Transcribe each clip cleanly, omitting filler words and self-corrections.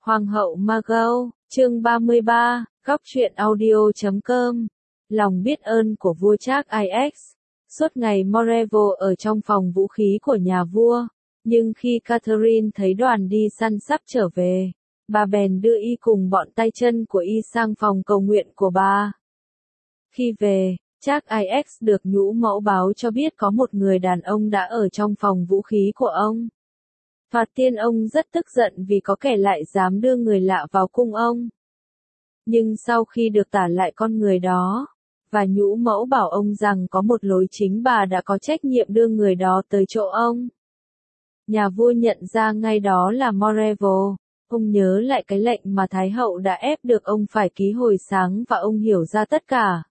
Hoàng hậu Margot, chương 33, góc truyện audio.com. Lòng biết ơn của vua Charles IX. Suốt ngày Marvel ở trong phòng vũ khí của nhà vua, nhưng khi Catherine thấy đoàn đi săn sắp trở về, bà bèn đưa y cùng bọn tay chân của y sang phòng cầu nguyện của bà. Khi về, Charles IX được nhũ mẫu báo cho biết có một người đàn ông đã ở trong phòng vũ khí của ông. Thoạt tiên ông rất tức giận vì có kẻ lại dám đưa người lạ vào cung ông. Nhưng sau khi được tả lại con người đó, và nhũ mẫu bảo ông rằng có một lối chính bà đã có trách nhiệm đưa người đó tới chỗ ông. Nhà vua nhận ra ngay đó là Marvel. Ông nhớ lại cái lệnh mà Thái hậu đã ép được ông phải ký hồi sáng và ông hiểu ra tất cả.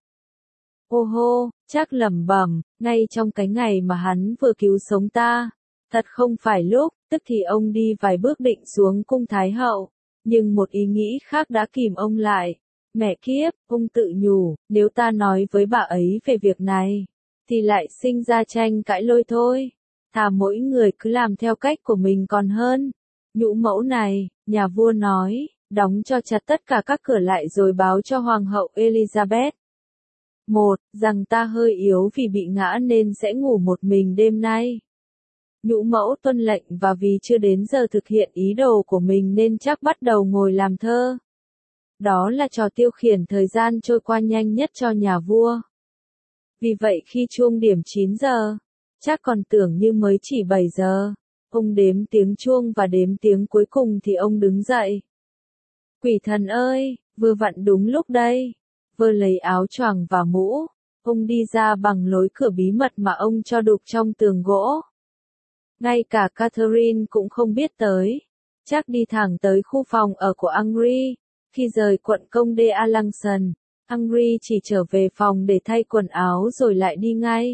Ô hô, chắc lẩm bẩm, ngay trong cái ngày mà hắn vừa cứu sống ta. Thật không phải lúc, tức thì ông đi vài bước định xuống cung Thái hậu, nhưng một ý nghĩ khác đã kìm ông lại. Mẹ kiếp, ông tự nhủ, nếu ta nói với bà ấy về việc này, thì lại sinh ra tranh cãi lôi thôi. Thà mỗi người cứ làm theo cách của mình còn hơn. Nhũ mẫu này, nhà vua nói, đóng cho chặt tất cả các cửa lại rồi báo cho Hoàng hậu Elizabeth. 1. Rằng ta hơi yếu vì bị ngã nên sẽ ngủ một mình đêm nay. Nhũ mẫu tuân lệnh và vì chưa đến giờ thực hiện ý đồ của mình nên chắc bắt đầu ngồi làm thơ. Đó là trò tiêu khiển thời gian trôi qua nhanh nhất cho nhà vua. Vì vậy khi chuông điểm 9 giờ, chắc còn tưởng như mới chỉ 7 giờ, ông đếm tiếng chuông và đếm tiếng cuối cùng thì ông đứng dậy. Quỷ thần ơi, vừa vặn đúng lúc đây. Vơ lấy áo choàng và mũ, ông đi ra bằng lối cửa bí mật mà ông cho đục trong tường gỗ. Ngay cả Catherine cũng không biết tới. Chắc đi thẳng tới khu phòng ở của Henry. Khi rời quận công de Alençon, Henry chỉ trở về phòng để thay quần áo rồi lại đi ngay.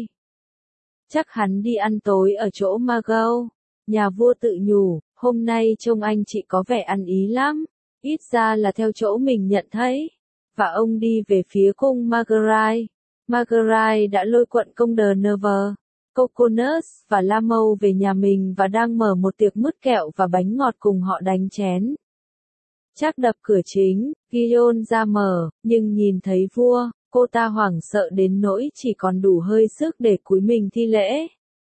Chắc hắn đi ăn tối ở chỗ Margot. Nhà vua tự nhủ, hôm nay trông anh chị có vẻ ăn ý lắm. Ít ra là theo chỗ mình nhận thấy. Và ông đi về phía cung Marguerite. Marguerite đã lôi quận công de Nevers, Coconut và La Mâu về nhà mình và đang mở một tiệc mứt kẹo và bánh ngọt cùng họ đánh chén. Chắc đập cửa chính, Guillaume ra mở, nhưng nhìn thấy vua, cô ta hoảng sợ đến nỗi chỉ còn đủ hơi sức để cúi mình thi lễ.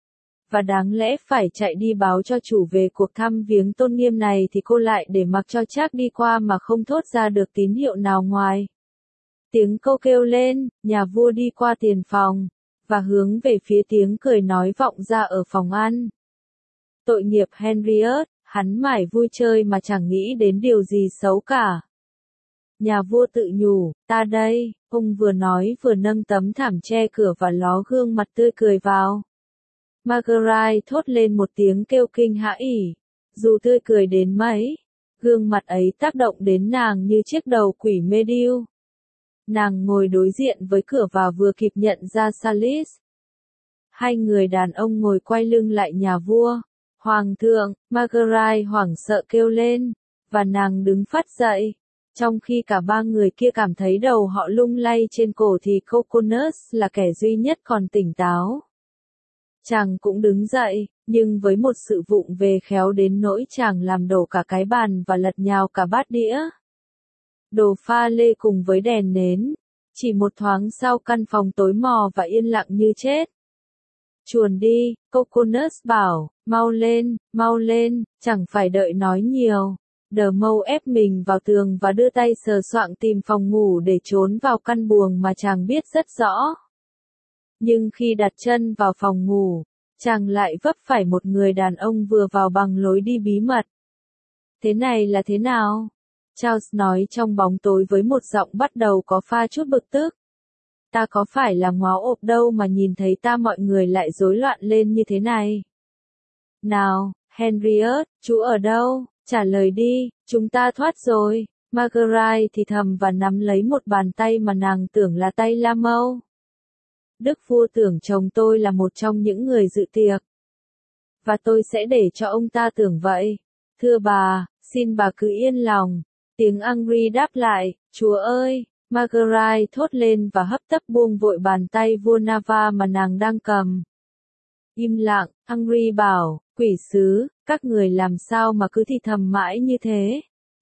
Và đáng lẽ phải chạy đi báo cho chủ về cuộc thăm viếng tôn nghiêm này thì cô lại để mặc cho Trác đi qua mà không thốt ra được tín hiệu nào ngoài. Tiếng câu kêu lên, nhà vua đi qua tiền phòng, và hướng về phía tiếng cười nói vọng ra ở phòng ăn. Tội nghiệp Henriette, hắn mải vui chơi mà chẳng nghĩ đến điều gì xấu cả. Nhà vua tự nhủ, ta đây, ông vừa nói vừa nâng tấm thảm che cửa và ló gương mặt tươi cười vào. Marguerite thốt lên một tiếng kêu kinh hãi. Dù tươi cười đến mấy, gương mặt ấy tác động đến nàng như chiếc đầu quỷ mê điêu. Nàng ngồi đối diện với cửa và vừa kịp nhận ra Salis. Hai người đàn ông ngồi quay lưng lại nhà vua. Hoàng thượng, Marguerite hoảng sợ kêu lên, và nàng đứng phắt dậy. Trong khi cả ba người kia cảm thấy đầu họ lung lay trên cổ thì Coconut là kẻ duy nhất còn tỉnh táo. Chàng cũng đứng dậy, nhưng với một sự vụng về khéo đến nỗi chàng làm đổ cả cái bàn và lật nhào cả bát đĩa. Đồ pha lê cùng với đèn nến. Chỉ một thoáng sau căn phòng tối mò và yên lặng như chết. Chuồn đi, Coconut bảo, mau lên, chẳng phải đợi nói nhiều. Đờ mâu ép mình vào tường và đưa tay sờ soạng tìm phòng ngủ để trốn vào căn buồng mà chàng biết rất rõ. Nhưng khi đặt chân vào phòng ngủ, chàng lại vấp phải một người đàn ông vừa vào bằng lối đi bí mật. Thế này là thế nào? Charles nói trong bóng tối với một giọng bắt đầu có pha chút bực tức. Ta có phải là ngáo ộp đâu mà nhìn thấy ta mọi người lại rối loạn lên như thế này. Nào, Henriette, chú ở đâu? Trả lời đi, chúng ta thoát rồi. Marguerite thì thầm và nắm lấy một bàn tay mà nàng tưởng là tay La Mâu. Đức vua tưởng chồng tôi là một trong những người dự tiệc. Và tôi sẽ để cho ông ta tưởng vậy. Thưa bà, xin bà cứ yên lòng. Tiếng Henry đáp lại, chúa ơi, Marguerite thốt lên và hấp tấp buông vội bàn tay vua Navarre mà nàng đang cầm. Im lặng, Henry bảo, quỷ sứ, các người làm sao mà cứ thì thầm mãi như thế.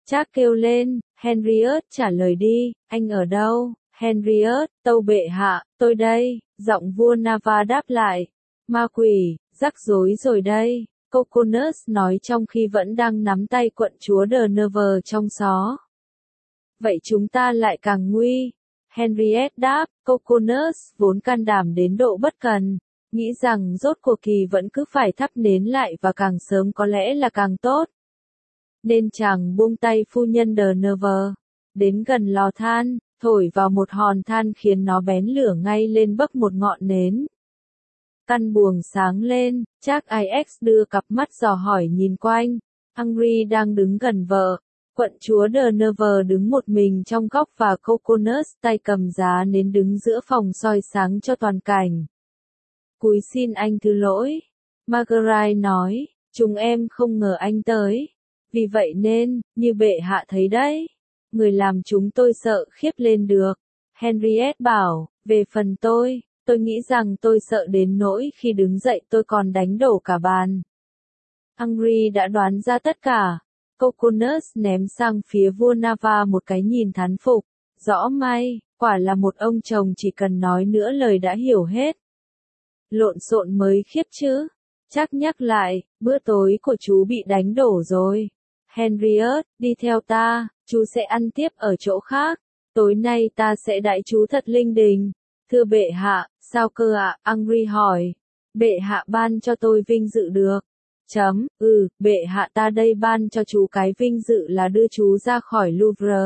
Trác kêu lên, Henriette trả lời đi, anh ở đâu? Henriette, tâu bệ hạ, tôi đây, giọng vua Nava đáp lại. Ma quỷ, rắc rối rồi đây, Coconut nói trong khi vẫn đang nắm tay quận chúa de Nevers trong xó. Vậy chúng ta lại càng nguy. Henriette đáp, Coconut vốn can đảm đến độ bất cần, nghĩ rằng rốt cuộc kỳ vẫn cứ phải thắp nến lại và càng sớm có lẽ là càng tốt. Nên chàng buông tay phu nhân de Nevers, đến gần lò than, thổi vào một hòn than khiến nó bén lửa ngay lên bấc một ngọn nến. Căn buồng sáng lên, Trác IX đưa cặp mắt dò hỏi nhìn quanh. Henry đang đứng gần vợ. Quận chúa de Nevers đứng một mình trong góc và Coconut tay cầm giá nến đứng giữa phòng soi sáng cho toàn cảnh. Cúi xin anh thứ lỗi. Marguerite nói, chúng em không ngờ anh tới. Vì vậy nên, như bệ hạ thấy đấy, người làm chúng tôi sợ khiếp lên được. Henriette bảo, về phần tôi nghĩ rằng tôi sợ đến nỗi khi đứng dậy tôi còn đánh đổ cả bàn. Henry đã đoán ra tất cả. Coconut ném sang phía vua Nava một cái nhìn thán phục. Rõ may, quả là một ông chồng chỉ cần nói nửa lời đã hiểu hết. Lộn xộn mới khiếp chứ. Trác nhắc lại, bữa tối của chú bị đánh đổ rồi. Henriette, đi theo ta, chú sẽ ăn tiếp ở chỗ khác. Tối nay ta sẽ đãi chú thật linh đình. Thưa bệ hạ, sao cơ ạ? Henry hỏi. Bệ hạ ban cho tôi vinh dự được. Bệ hạ ta đây ban cho chú cái vinh dự là đưa chú ra khỏi Louvre.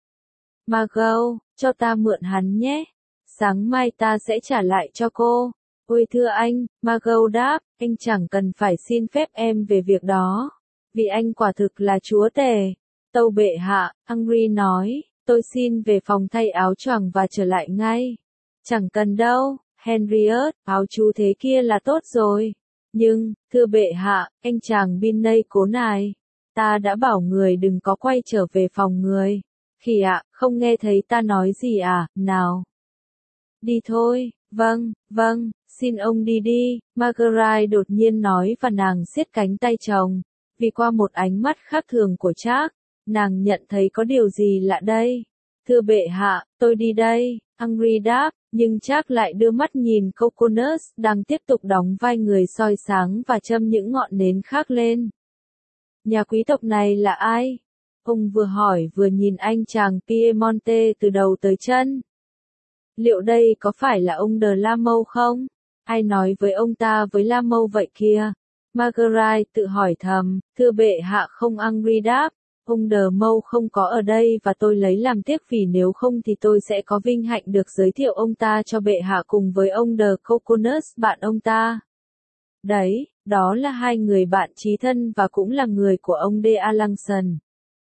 Margot, cho ta mượn hắn nhé. Sáng mai ta sẽ trả lại cho cô. Ôi thưa anh, Margot đáp, anh chẳng cần phải xin phép em về việc đó. Vì anh quả thực là chúa tể. Tâu bệ hạ, Henry nói, tôi xin về phòng thay áo choàng và trở lại ngay. Chẳng cần đâu, Henriette, áo chú thế kia là tốt rồi. Nhưng, thưa bệ hạ, anh chàng Binney cố nài. Ta đã bảo người đừng có quay trở về phòng người. Khỉ ạ, không nghe thấy ta nói gì à, nào. Đi thôi, vâng, xin ông đi đi, Marguerite đột nhiên nói và nàng siết cánh tay chồng. Vì qua một ánh mắt khác thường của Trác, nàng nhận thấy có điều gì lạ đây. Thưa bệ hạ, tôi đi đây, Henry đáp, nhưng Trác lại đưa mắt nhìn Coconut đang tiếp tục đóng vai người soi sáng và châm những ngọn nến khác lên. Nhà quý tộc này là ai? Ông vừa hỏi vừa nhìn anh chàng Piemonte từ đầu tới chân. Liệu đây có phải là ông de La Mole không? Ai nói với ông ta với La Mole vậy kia? Marguerite tự hỏi thầm, thưa bệ hạ không. Henry đáp, ông de Mole không có ở đây và tôi lấy làm tiếc vì nếu không thì tôi sẽ có vinh hạnh được giới thiệu ông ta cho bệ hạ cùng với ông de Coconut bạn ông ta. Đấy, đó là hai người bạn chí thân và cũng là người của ông de Alençon.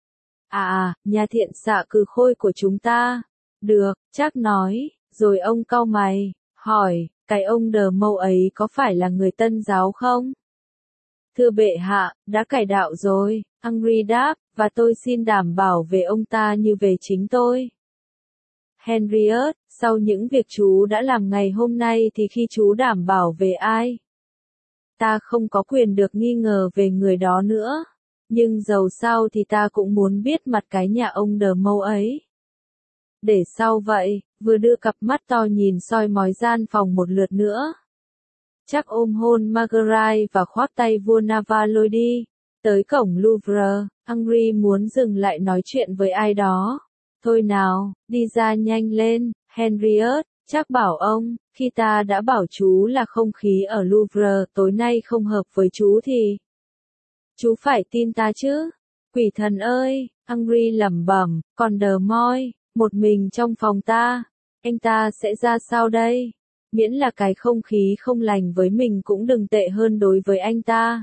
Nhà thiện xạ cừ khôi của chúng ta. Được, Trác nói, rồi ông cau mày, hỏi, cái ông de Mole ấy có phải là người Tân giáo không? Thưa bệ hạ, đã cải đạo rồi, Henry đáp, và tôi xin đảm bảo về ông ta như về chính tôi. Henriette, sau những việc chú đã làm ngày hôm nay thì khi chú đảm bảo về ai? Ta không có quyền được nghi ngờ về người đó nữa. Nhưng dầu sao thì ta cũng muốn biết mặt cái nhà ông de Mole ấy. Để sau vậy, vừa đưa cặp mắt to nhìn soi mói gian phòng một lượt nữa. Trác ôm hôn Marguerite và khoác tay vua Nava lôi đi. Tới cổng Louvre, Henry muốn dừng lại nói chuyện với ai đó. Thôi nào, đi ra nhanh lên, Henriette, Trác bảo ông, khi ta đã bảo chú là không khí ở Louvre tối nay không hợp với chú thì... Chú phải tin ta chứ. Quỷ thần ơi, Henry lẩm bẩm, còn de Mole, một mình trong phòng ta. Anh ta sẽ ra sao đây? Miễn là cái không khí không lành với mình cũng đừng tệ hơn đối với anh ta.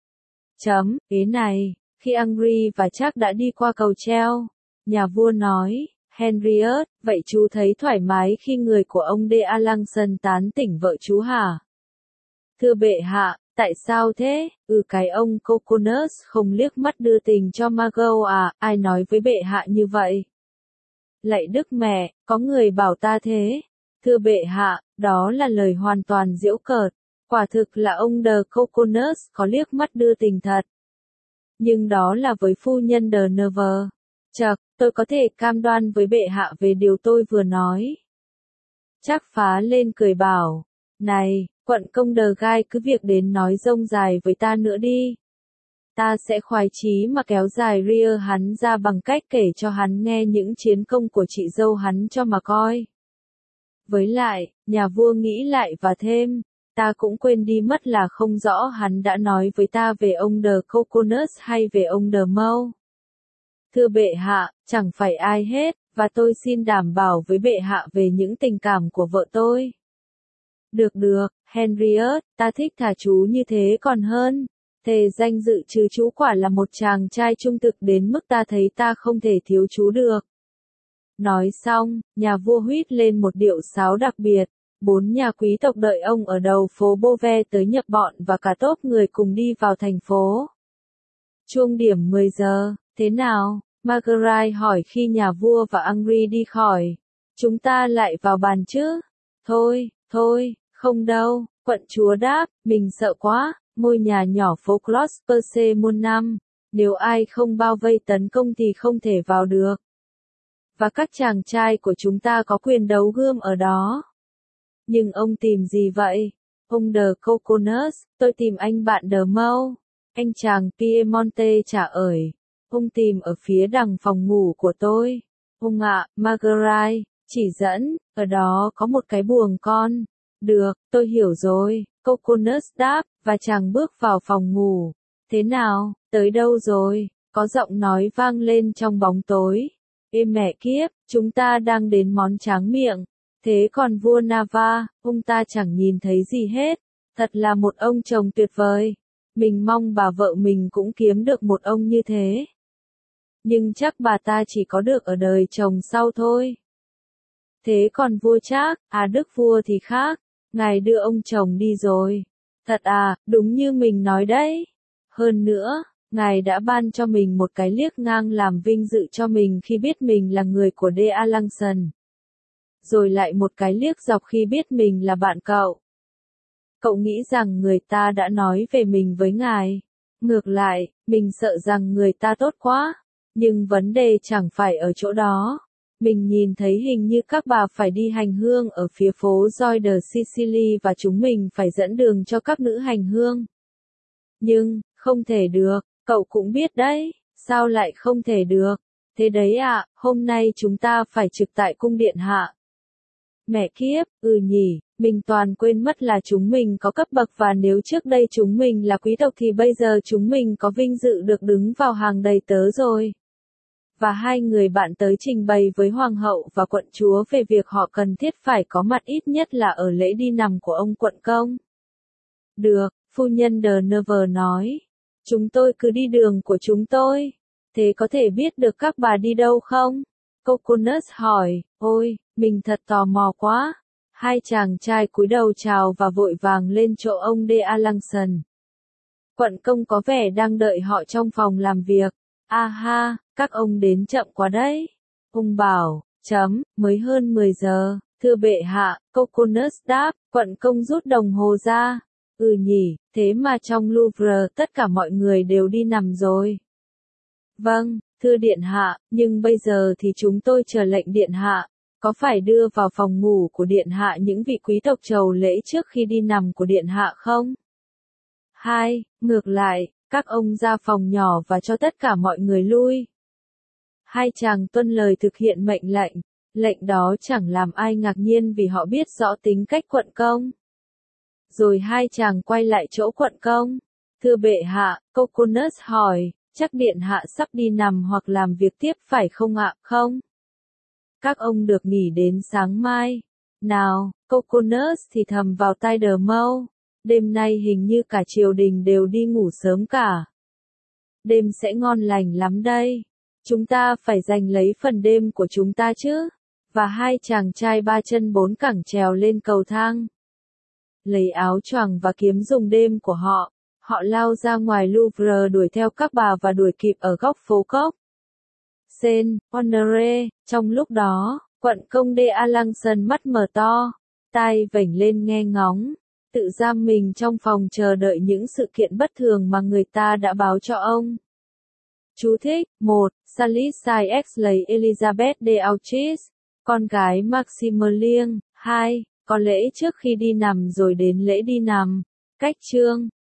Ế này, khi Henry và Trác đã đi qua cầu treo, nhà vua nói, Henriette, vậy chú thấy thoải mái khi người của ông de Alençon tán tỉnh vợ chú hả? Thưa bệ hạ, tại sao thế? Cái ông Coconut không liếc mắt đưa tình cho Margot à, ai nói với bệ hạ như vậy? Lạy đức mẹ, có người bảo ta thế. Thưa bệ hạ, đó là lời hoàn toàn giễu cợt. Quả thực là ông de Coconut có liếc mắt đưa tình thật. Nhưng đó là với phu nhân de Nevers. Chậc, tôi có thể cam đoan với bệ hạ về điều tôi vừa nói. Trác Phá lên cười bảo, này, quận công đờ gai cứ việc đến nói rông dài với ta nữa đi. Ta sẽ khoái chí mà kéo dài ria hắn ra bằng cách kể cho hắn nghe những chiến công của chị dâu hắn cho mà coi. Với lại, nhà vua nghĩ lại và thêm, ta cũng quên đi mất là không rõ hắn đã nói với ta về ông The Coconuts hay về ông The Mole. Thưa bệ hạ, chẳng phải ai hết, và tôi xin đảm bảo với bệ hạ về những tình cảm của vợ tôi. Được được, Henriette, ta thích thà chú như thế còn hơn. Thề danh dự chứ chú quả là một chàng trai trung thực đến mức ta thấy ta không thể thiếu chú được. Nói xong, nhà vua huýt lên một điệu sáo đặc biệt. 4 nhà quý tộc đợi ông ở đầu phố Beauvais tới nhập bọn và cả tốp người cùng đi vào thành phố. Chuông điểm 10 giờ, thế nào? Marguerite hỏi khi nhà vua và Henri đi khỏi. Chúng ta lại vào bàn chứ? Thôi, không đâu, quận chúa đáp, mình sợ quá, ngôi nhà nhỏ phố Clos Perce muôn năm, nếu ai không bao vây tấn công thì không thể vào được. Và các chàng trai của chúng ta có quyền đấu gươm ở đó. Nhưng ông tìm gì vậy? Ông The Coconuts, tôi tìm anh bạn The Mole. Anh chàng Piemonte trả ởi. Ông tìm ở phía đằng phòng ngủ của tôi. Ông ạ, Marguerite, chỉ dẫn, ở đó có một cái buồng con. Được, tôi hiểu rồi, Coconuts đáp, và chàng bước vào phòng ngủ. Thế nào, tới đâu rồi? Có giọng nói vang lên trong bóng tối. Ê mẹ kiếp, chúng ta đang đến món tráng miệng. Thế còn vua Nava, ông ta chẳng nhìn thấy gì hết. Thật là một ông chồng tuyệt vời. Mình mong bà vợ mình cũng kiếm được một ông như thế. Nhưng chắc bà ta chỉ có được ở đời chồng sau thôi. Thế còn vua Trác, đức vua thì khác. Ngài đưa ông chồng đi rồi. Thật à, đúng như mình nói đấy. Hơn nữa, ngài đã ban cho mình một cái liếc ngang làm vinh dự cho mình khi biết mình là người của De Alanson. Rồi lại một cái liếc dọc khi biết mình là bạn cậu. Cậu nghĩ rằng người ta đã nói về mình với ngài. Ngược lại, mình sợ rằng người ta tốt quá. Nhưng vấn đề chẳng phải ở chỗ đó. Mình nhìn thấy hình như các bà phải đi hành hương ở phía phố Joy de Sicily và chúng mình phải dẫn đường cho các nữ hành hương. Nhưng, không thể được, cậu cũng biết đấy, sao lại không thể được? Thế đấy ạ, hôm nay chúng ta phải trực tại cung điện hạ. Mẹ kiếp, nhỉ, mình toàn quên mất là chúng mình có cấp bậc và nếu trước đây chúng mình là quý tộc thì bây giờ chúng mình có vinh dự được đứng vào hàng đầy tớ rồi. Và hai người bạn tới trình bày với hoàng hậu và quận chúa về việc họ cần thiết phải có mặt ít nhất là ở lễ đi nằm của ông quận công. Được, phu nhân de Nevers nói. Chúng tôi cứ đi đường của chúng tôi. Thế có thể biết được các bà đi đâu không? Coconuts hỏi, ôi, mình thật tò mò quá. Hai chàng trai cúi đầu chào và vội vàng lên chỗ ông De Alanson. Quận công có vẻ đang đợi họ trong phòng làm việc. Ha, các ông đến chậm quá đấy. Ông bảo, mới hơn 10 giờ, thưa bệ hạ, Coconuts đáp, quận công rút đồng hồ ra. Nhỉ, thế mà trong Louvre tất cả mọi người đều đi nằm rồi. Vâng, thưa điện hạ, nhưng bây giờ thì chúng tôi chờ lệnh điện hạ. Có phải đưa vào phòng ngủ của điện hạ những vị quý tộc trầu lễ trước khi đi nằm của điện hạ không? 2. Ngược lại, các ông ra phòng nhỏ và cho tất cả mọi người lui. Hai chàng tuân lời thực hiện mệnh lệnh. Lệnh đó chẳng làm ai ngạc nhiên vì họ biết rõ tính cách quận công. Rồi hai chàng quay lại chỗ quận công. Thưa bệ hạ, Coconuts hỏi, chắc điện hạ sắp đi nằm hoặc làm việc tiếp phải không ạ? Không. Các ông được nghỉ đến sáng mai. Nào, Coconuts thì thầm vào tai The Mole. Đêm nay hình như cả triều đình đều đi ngủ sớm cả. Đêm sẽ ngon lành lắm đây. Chúng ta phải giành lấy phần đêm của chúng ta chứ. Và hai chàng trai ba chân bốn cẳng trèo lên cầu thang. Lấy áo choàng và kiếm dùng đêm của họ. Họ lao ra ngoài Louvre đuổi theo các bà và đuổi kịp ở góc phố Cốc. Saint Honoré, trong lúc đó, quận công De Alanson mắt mở to, tai vểnh lên nghe ngóng, tự giam mình trong phòng chờ đợi những sự kiện bất thường mà người ta đã báo cho ông. Chú thích: 1. Salisbury X lấy Elizabeth de Auchis, con gái Maximilien. 2. Có lễ trước khi đi nằm rồi đến lễ đi nằm. Cách chương